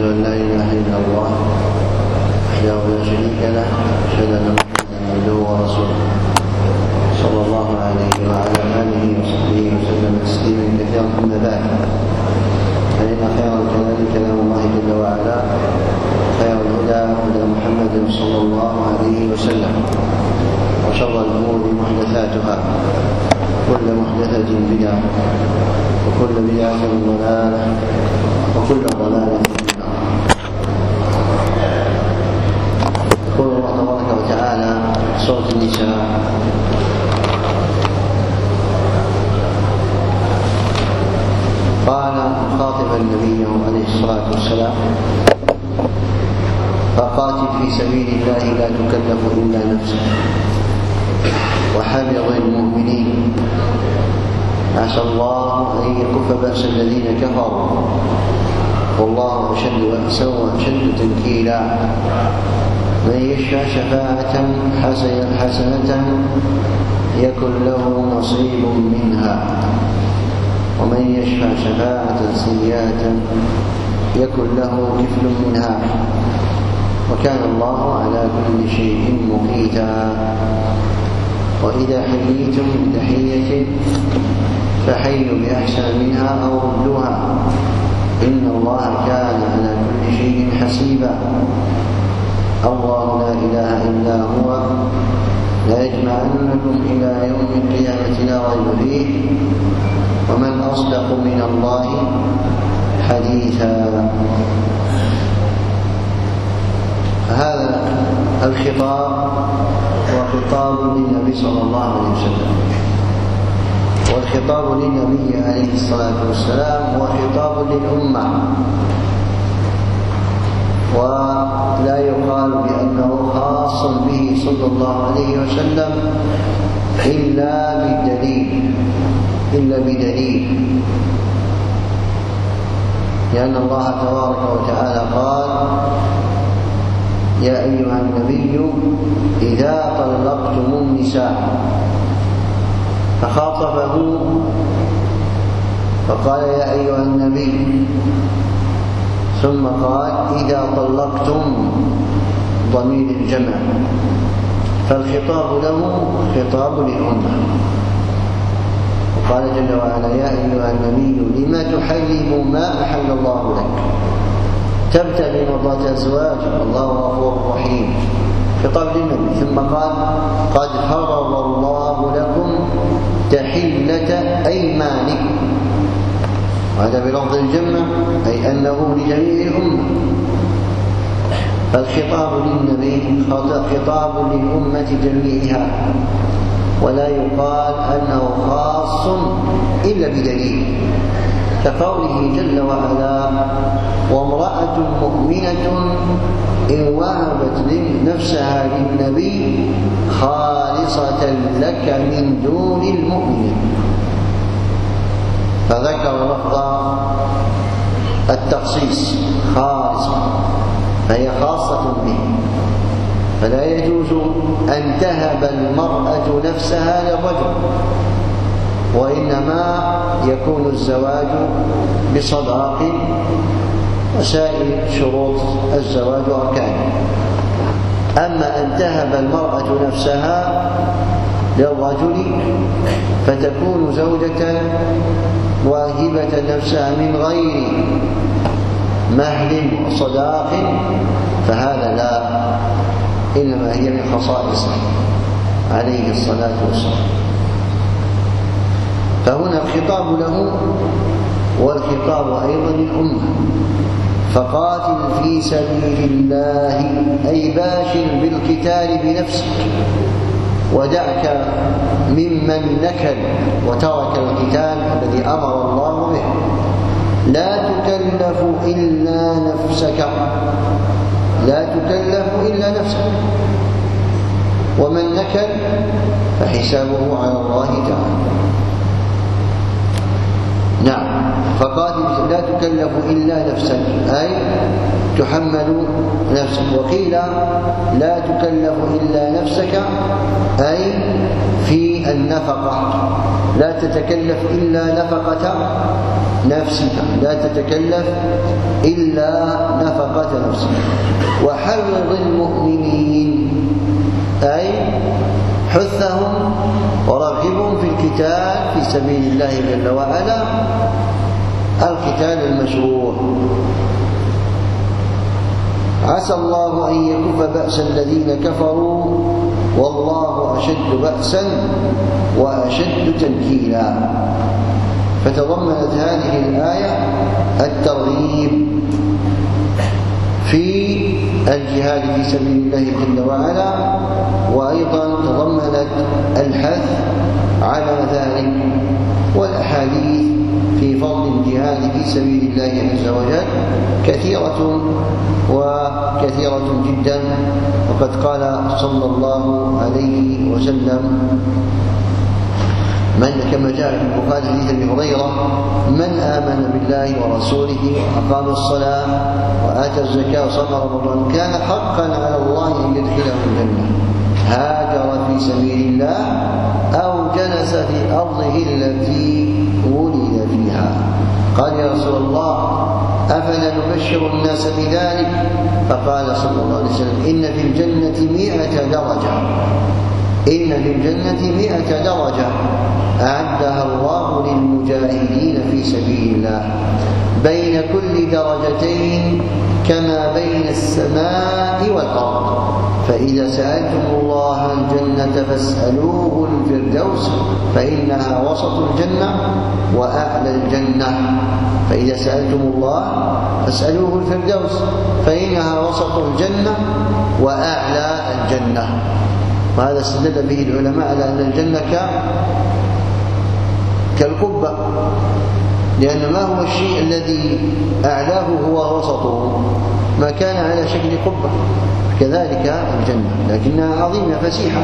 أن لا إله إلا الله وحده لا شريك له وأشهد أن محمدا عبده ورسوله صلى الله عليه وعلى آله وصحبه وسلم تسليما كثيرا. أما بعد، فإن خير الكلام كلام الله جل وعلا، خير الهدى هدى محمد صلى الله عليه وسلم، وشر الأمور محدثاتها، كل محدثة بدعة، وكل بدعة ضلالة، وكل ضلالة في النار. يقول الله تبارك وتعالى سورة النساء: قال مخاطبا نبيه عليه الصلاة والسلام: فقاتل في سبيل الله لا تكلف إلا نفسك وحرض المؤمنين عسى الله أن يكف بأس الذين كفروا والله أشد بأسا وأشد تنكيلا. من يشفع شفاعة حسنة يكن له نصيب منها، ومن يشفع شفاعة سيئة يكن له كفل منها، وكان الله على كل شيء مقيتا. وإذا حييتم بتحية فحيوا بأحسن منها أو ردوها، إن الله كان على كل شيء حسيبا. الله لا إله إلا هو لا يجمعنكم إلى يوم القيامة لا ريب فيه، ومن أصدق من الله حديثا. هذا الخطاب هو خطاب للنبي صلى الله عليه وسلم، والخطاب للنبي عليه الصلاة والسلام هو خطاب للأمة، ولا يقال بأنه خاص به صلى الله عليه وسلم إلا بدليل، لأن الله تبارك وتعالى قال: يا أيها النبي إذا طلقتم النساء، فخاطبه فقال: يا أيها النبي، ثم قال: إذا طلقتم، ضمير الجمع، فالخطاب له خطاب للأمة. وقال جل وعلا: يا أيها النبي لما تحرم ما أحل الله لك تبتغي مرضات أزواجك والله غفور رحيم، خطاب للنبي. ثم قال: قد فرض الله لكم تحلة أيمانكم، وهذا بلفظ الجمع أي أنه لجميع الأمة. فالخطاب للنبي خطاب للأمة جميعها، ولا يقال أنه خاص إلا بدليل، كقوله جل وعلا: وامرأة مؤمنة إن وهبت نفسها للنبي خالصة لك من دون المؤمنين. فذكر لفظ التخصيص خالصة، فهي خاصة به، فلا يجوز أن تهب المرأة نفسها للرجل، وإنما يكون الزواج بصداق وسائر شروط الزواج وأركانه. أما أن تهب المرأة نفسها للرجل فتكون زوجة واهبة نفسها من غير مهر وصداق، فهذا لا، إنما هي من خصائصه عليه الصلاة والسلام. فهنا الخطاب له، والخطاب أيضا للأمة. فقاتل في سبيل الله أي باشر بالقتال بنفسك، ودعك ممن نكل وترك القتال الذي أمر الله به. لا تكلف إلا نفسك، لا تكلف إلا نفسك، ومن نكل فحسابه على الله تعالى. نعم، فقاتل لا تكلف إلا نفسك أي تحمل نفسك. وقيل لا تكلف إلا نفسك أي في النفقة، لا تتكلف إلا نفقة نفسك، لا تتكلف إلا نفقة نفسك. وحرض المؤمنين، أي حثهم ورغبهم في القتال في سبيل الله جل وعلا، القتال المشروع. عسى الله أن يكف بأس الذين كفروا والله أشد بأسا وأشد تنكيلا. فتضمنت هذه الآية الترغيب في الجهاد في سبيل الله جل وعلا، وأيضا تضمنت الحث على ذلك. والأحاديث في فضل الجهاد في سبيل الله عز وجل كثيرة وكثيرة جدا. وقد قال صلى الله عليه وسلم كما جاء في البخاري حديث ابي هريره: من آمن بالله ورسوله وأقام الصلاة وآتى الزكاة وصام رمضان كان حقا على الله أن يدخله الجنة، هاجر في سبيل الله أو جلس في أرضه التي ولد فيها. قال: يا رسول الله أفلا نبشر الناس بذلك؟ فقال صلى الله عليه وسلم: إن في الجنة 100 درجة، إن في الجنة 100 درجة أعدها الله للمجاهدين في سبيل الله، بين كل درجتين كما بين السماء والأرض. فإذا سألتم الله الجنة فاسألوه الفردوس فإنها وسط الجنة وأعلى الجنة. فإذا سألتم الله فاسألوه الفردوس فإنها وسط الجنة وأعلى الجنة. وهذا استدل به العلماء على أن الجنة كالقبة، لأن ما هو الشيء الذي أعلاه هو وسطه، ما كان على شكل قبة. كذلك الجنة لكنها عظيمة فسيحة.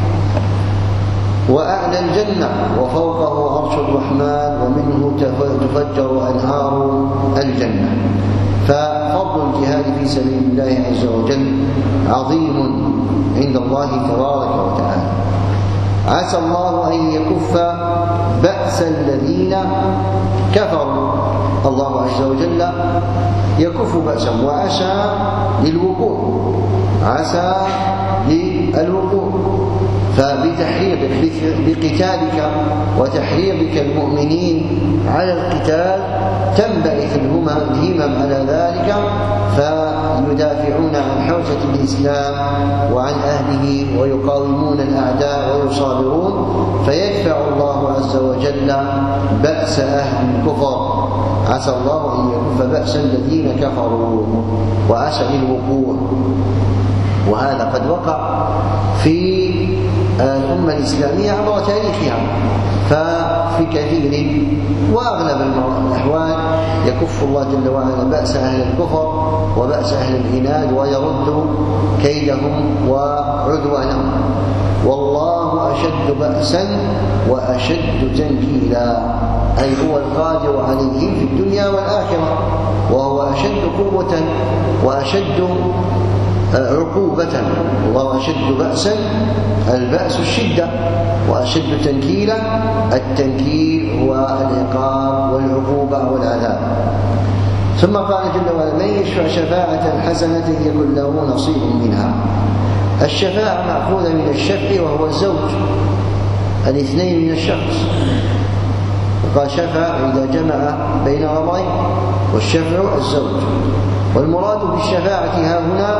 وأعلى الجنة وفوقه عرش الرحمن ومنه تفجر أنهار الجنة. ففضل الجهاد في سبيل الله عز وجل عظيم عند الله تبارك وتعالى. عسى الله أن يكف بأس الذين كفروا. الله عز وجل يكف بأسهم، وعسى للوقوع، عسى للوقوع. فبتحريضك بقتالك وتحريضك المؤمنين على القتال تنبعث الهمم على ذلك، فيدافعون عن حوزة الإسلام وعن أهله ويقاومون الأعداء ويصابرون، فيدفع الله عز وجل بأس أهل الكفر. عسى الله أن يكف بأس الذين كفروا، وعسى للوقوع. وهذا قد وقع في الأمة الإسلامية عبر تاريخها، ففي كثير وأغلب الأحوال يكف الله جل وعلا بأس أهل الكفر وبأس أهل العناد ويرد كيدهم وعدوانهم. والله أشد بأسا وأشد تنكيلا، أي هو القادر عليهم في الدنيا والآخرة، وهو أشد قوة وأشد عقوبة. الله أشد بأسا، البأس الشدة، وأشد تنكيلا، التنكيل هو العقاب والعقوبة والعذاب. ثم قال جل وعلا: من يشفع شفاعة حسنة يكن له نصيب منها. الشفاعة مأخوذة من الشفع وهو الزوج، الاثنين من الشخص. وقال شفع إذا جمع بين أمرين، والشفع الزوج. والمراد بالشفاعة ها هنا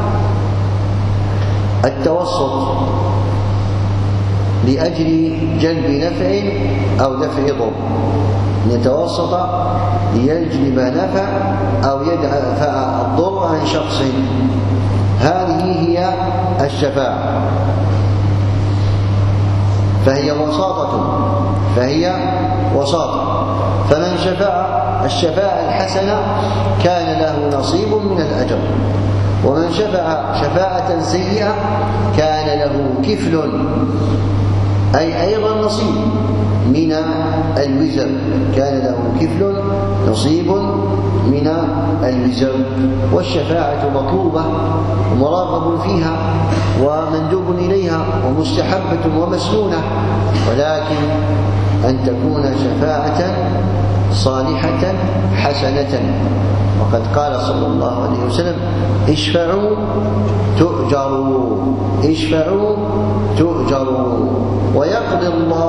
التوسط لأجل جلب نفع أو دفع ضر، يتوسط ليجلب نفع أو يدفع الضر عن شخص. هذه هي الشفاعة، فهي وساطة. فمن شفع الشفاعة الحسنة كان له نصيب من الأجر، ومن شفع شفاعة سيئة كان له كفل، أي أيضا نصيب من الوزر، كان له كفل نصيب من الوزر، والشفاعة مطلوبة ومراغب فيها ومندوب إليها ومستحبة ومسنونة، ولكن أن تكون شفاعة صالحة حسنة. وقد قال صلى الله عليه وسلم: اشفعوا تؤجروا، اشفعوا تؤجروا، ويقضي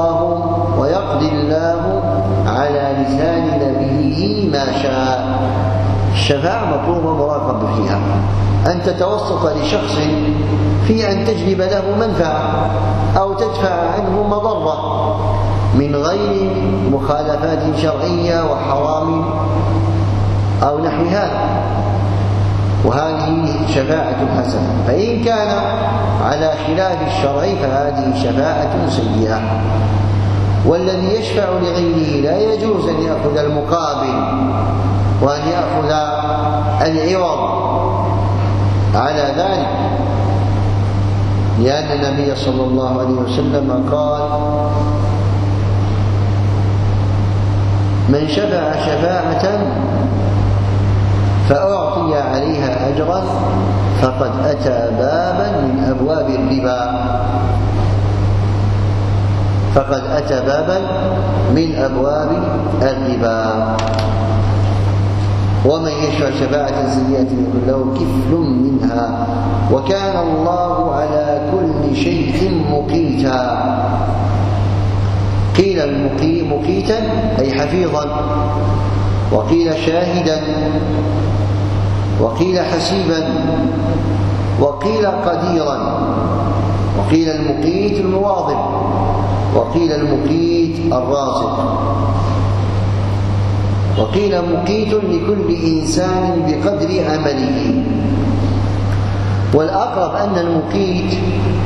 الله على لسان نبيه ما شاء. الشفاعة مطلوبة مراقب فيها، أن تتوسط لشخص في أن تجلب له منفعة أو تدفع عنه مضرة من غير مخالفات شرعية وحرام أو نحو هذا، وهذه شفاعة حسنة. فإن كان على خلاف الشرع فهذه شفاعة سيئة. والذي يشفع لغيره لا يجوز أن يأخذ المقابل وأن يأخذ العوض على ذلك، لأن النبي صلى الله عليه وسلم قال: من شفع شفاعة فأعطي عليها أجرا فقد أتى بابا من أبواب الربا، فقد أتى بابا من أبواب الربا. ومن يشفع شفاعة سيئة يكن له كفل منها وكان الله على كل شيء مقيتا. قيل مقيتا أي حفيظا، وقيل شاهدا، وقيل حسيبا، وقيل قديرا، وقيل المقيت المواظب، وقيل المقيت الرازق، وقيل مقيت لكل إنسان بقدر عمله. والأقرب أن المقيت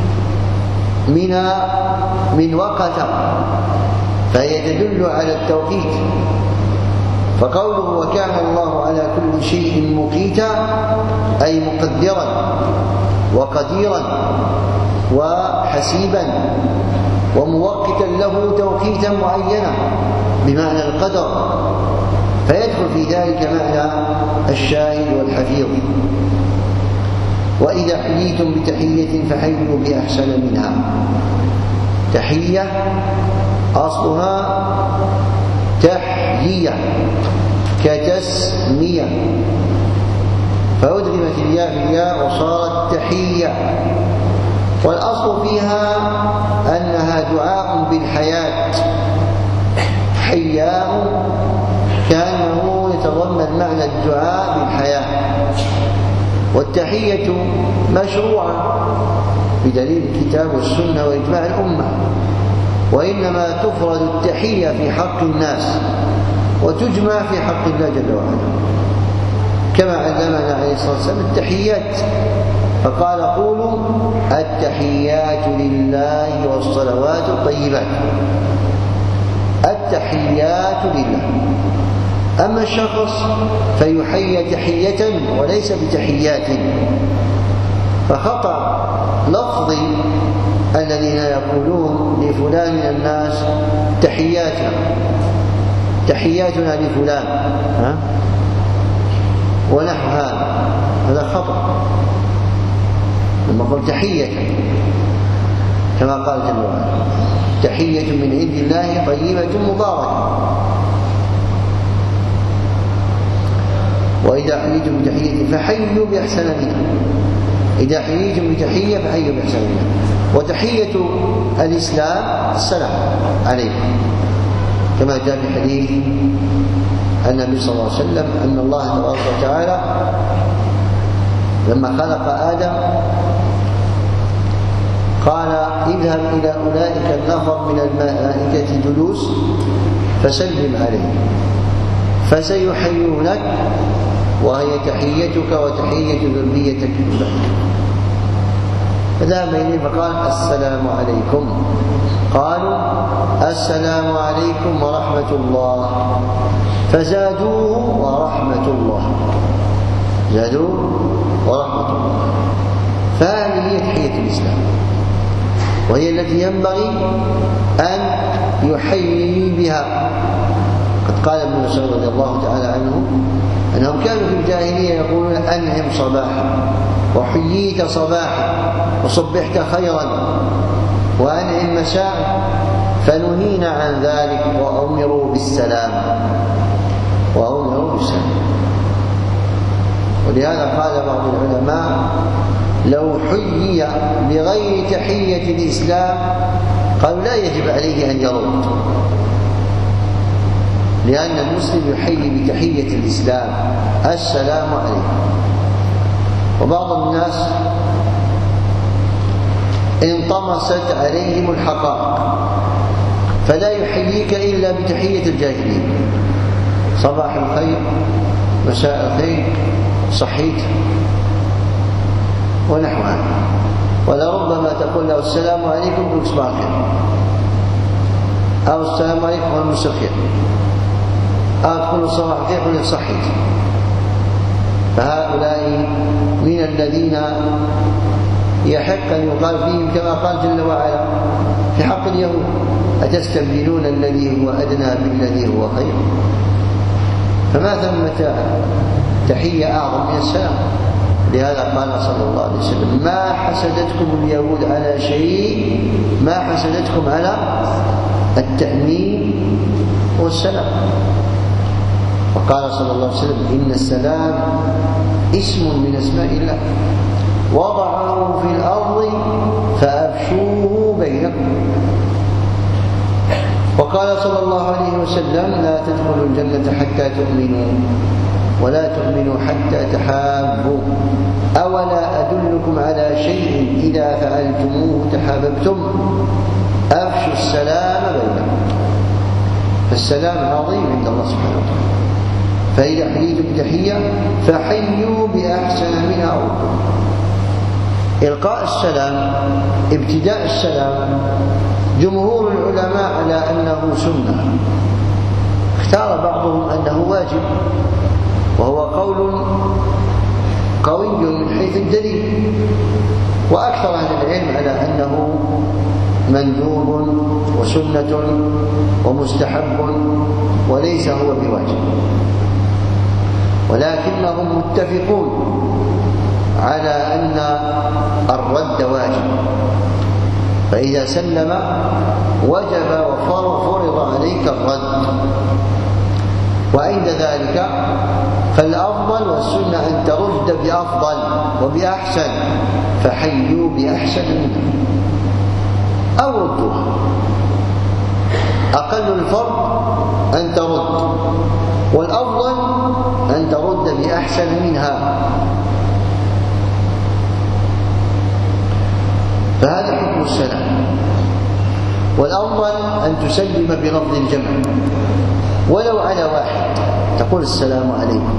من وقت، فهي تدل على التوقيت. فقوله وكان الله على كل شيء مقيتا أي مقدرا وقديرا وحسيبا وموقتا له توقيتا معينا بمعنى القدر، فيدخل في ذلك معنى الشاهد والحفيظ. وإذا حييتم بتحية فحيوا بأحسن منها. تحية أصلها تحية كتسمية، فأدغمت الياء في الياء وصارت تحية. والأصل فيها أنها دعاء بالحياة، حياه كأنه يتضمن معنى الدعاء بالحياة. والتحية مشروعة بدليل الكتاب والسنة وإجماع الأمة، وإنما تفرد التحية في حق الناس وتجمع في حق الله جل وعلا، كما علمنا عليه الصلاة والسلام التحيات، فقال قولوا التحيات لله والصلوات الطيبات. التحيات لله. أما الشخص فيحيى تحية وليس بتحيات، فخطأ لفظي الذين يقولون لفلان من الناس تحياتنا لفلان ونحو هذا خطأ. لما قل تحية كما قال جل وعلا تحية من عند الله طيبة مباركة. وإذا حييتم بتحية فحيوا بأحسن منها. إذا حييتم بتحية فحيوا بأحسن منها. وتحية الإسلام السلام عليكم، كما جاء في حديث النبي صلى الله عليه وسلم أن الله تبارك وتعالى لما خلق آدم قال اذهب إلى أولئك النفر من الملائكة جلوس فسلم عليهم فسيحيونك وهي تحيتك وتحية ذريتك كلها. فذهب إليه فقال السلام عليكم، قالوا السلام عليكم ورحمة الله، فزادوه ورحمة الله، زادوه ورحمة الله. فهذه هي تحية الإسلام، وهي التي ينبغي أن يحيي بها. قد قال ابن مسعود رضي الله تعالى عنه أنهم كانوا في الجاهلية يقولون أنعم صباحا وحييت صباحا وصبحت خيرا وأنعم مساء، فنهينا عن ذلك وأمروا بالسلام. ولهذا قال بعض العلماء لو حيي بغير تحية الإسلام قالوا لا يجب عليه أن يرد، لأن المسلم يحيي بتحية الإسلام السلام عليكم. وبعض الناس انطمست عليهم الحقائق فلا يحييك إلا بتحية الجاهلين، صباح الخير، مساء الخير، صحيت ونحو هذا. ولربما تقول له السلام عليكم صباح الخير، أو السلام عليكم ومساء الخير، أو تقول صباح الخير قل صحيت. فهؤلاء من الذين يحق أن يقال فيهم كما قال جل وعلا في حق اليهود: أتستبدلون الذي هو أدنى بالذي هو خير. فما ثمة تحية أعظم من السلام. لهذا قال صلى الله عليه وسلم: ما حسدتكم اليهود على شيء ما حسدتكم على التأمين والسلام. وقال صلى الله عليه وسلم: إن السلام اسم من أسماء الله وضعه في الأرض فأفشوه بينكم. وقال صلى الله عليه وسلم: لا تدخلوا الجنة حتى تؤمنوا ولا تؤمنوا حتى تحابوا، أولا أدلكم على شيء إذا فعلتموه تحاببتم، أفشوا السلام بينكم. فالسلام عظيم عند الله سبحانه وتعالى، فإذا حييتم بتحية فحيوا بأحسن منها أو إلقاء السلام، ابتداء السلام، جمهور العلماء على أنه سنة، اختار بعضهم أنه واجب، وهو قول قوي من حيث الدليل، وأكثر أهل العلم على أنه مندوب وسنة ومستحب وليس هو بواجب، ولكنهم متفقون على أن الرد واجب، فإذا سلم وجب وفرض عليك الرد. وعند ذلك فالأفضل والسنة أن ترد بأفضل وبأحسن، فحيوا بأحسن منه أو ردوها. أقل الفرض أن ترد، والأفضل أن ترد بأحسن منها. فهذا حكم السلام. والأفضل أن تسلم بلفظ الجمع ولو على واحد، تقول السلام عليكم،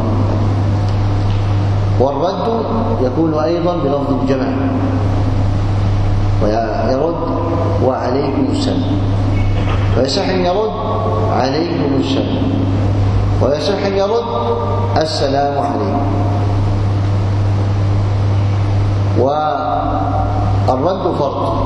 والرد يكون أيضا بلفظ الجمع، ويرد وعليكم السلام، ويصح أن يرد عليكم السلام، ويصح أن يرد السلام عليكم. والرد فرض،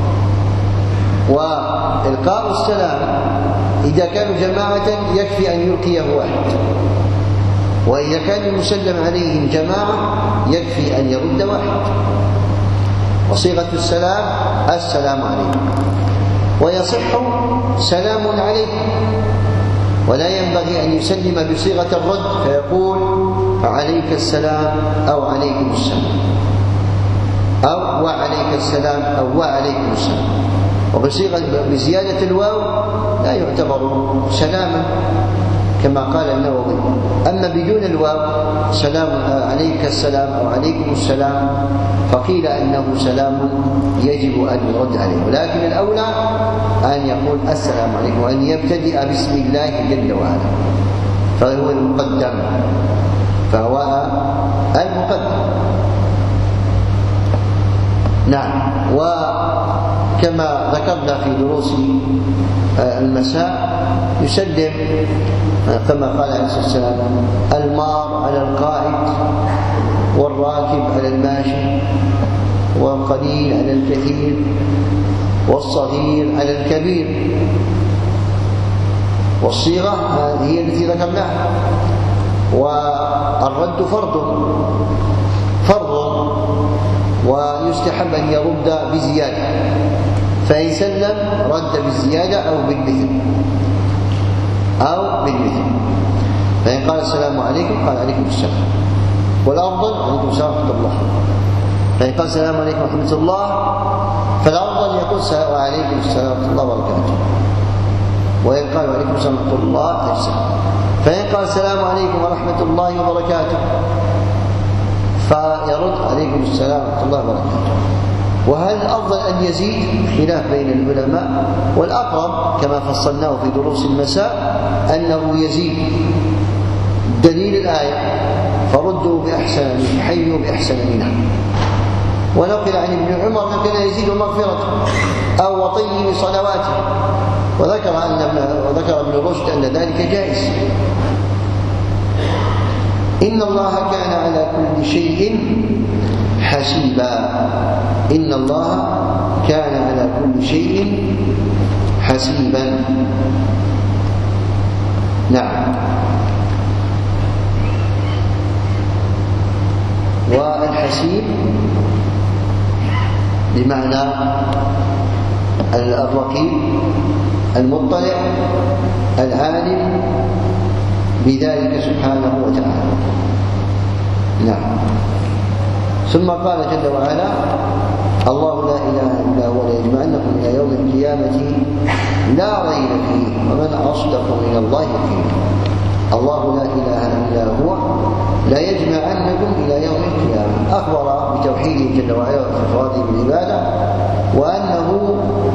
وإلقاء السلام إذا كانوا جماعة يكفي أن يلقيه واحد، وإذا كان المسلم عليهم جماعة يكفي أن يرد واحد. وصيغة السلام السلام عليكم، ويصح سلام عليكم، ولا ينبغي أن يسلم بصيغة الرد فيقول عليك السلام أو عليكم السلام، أو وعليك السلام أو وعليكم السلام. وبزيادة الواو لا يعتبر سلاما كما قال النووي. أما بدون الواو سلام عليك السلام أو عليكم السلام فقيل أنه سلام يجب أن يرد عليه، ولكن الأولى أن يقول السلام عليكم وأن يبتدئ باسم الله جل وعلا، فهو المقدم، فهو المقدم. نعم. وكما ذكرنا في دروس المساء يسلم كما قال عليه الصلاة والسلام: المار على القائد، والراكب على الماشي، والقليل على الكثير، والصغير على الكبير. والصيغة هي التي ذكرناها. الرد فرض، ويستحب أن يرد بزيادة، فإن سلم رد بالزيادة أو بالمثل. فإن قال السلام عليكم قال عليكم السلام، والأفضل عليكم السلام ورحمة الله. فإن قال السلام عليكم ورحمة الله فالأفضل يقول وعليكم السلام ورحمة الله وبركاته، وإن قال وعليكم السلام ورحمة الله أجزم. فإن قال السلام عليكم ورحمة الله وبركاته فيرد عليكم السلام ورحمة الله وبركاته. وهل الأفضل أن يزيد؟ خلاف بين العلماء، والأقرب كما فصلناه في دروس المساء أنه يزيد، دليل الآية فردوا بأحسن منه، حيوا بأحسن منها. ونقل عن ابن عمر أنه كان يزيد مغفرته أو وطي صلواته، وذكر ابن رشد أن ذلك جائز. إن الله كان على كل شيء حسيبا. إن الله كان على كل شيء حسيبا. نعم. والحسيب بمعنى الرقيب المطلع العالم بذلك سبحانه وتعالى. نعم. ثم قال جل وعلا: الله لا إله إلا هو ليجمعنكم إلى يوم القيامة لا ريب فيه ومن أصدق من الله قيلا. الله لا إله إلا هو لا يجمعنكم إلى يوم القيامة. أخبر بتوحيده جل وعلا وإفراده بالعبادة، وأنه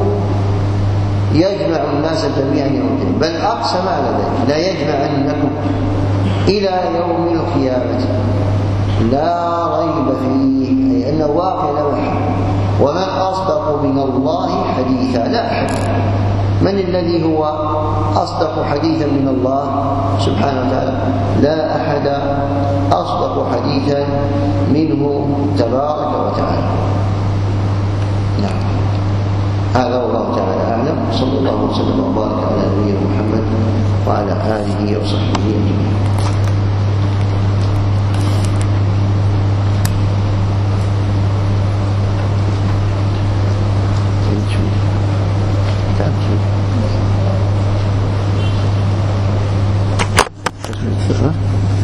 يجمع الناس جميعا يوم القيامة، بل أقسم على ذلك: لا يجمعنكم إلى يوم القيامة لا ريب فيه، أي أنه واقع لا محال. ومن أصدق من الله حديثا، لا أحد. من الذي هو أصدق حديثا من الله سبحانه وتعالى؟ لا أحد أصدق حديثا منه تبارك وتعالى. نعم. هذا والله تعالى أعلم. صلى الله وسلم وبارك على نبينا محمد وعلى آله وصحبه أجمعين.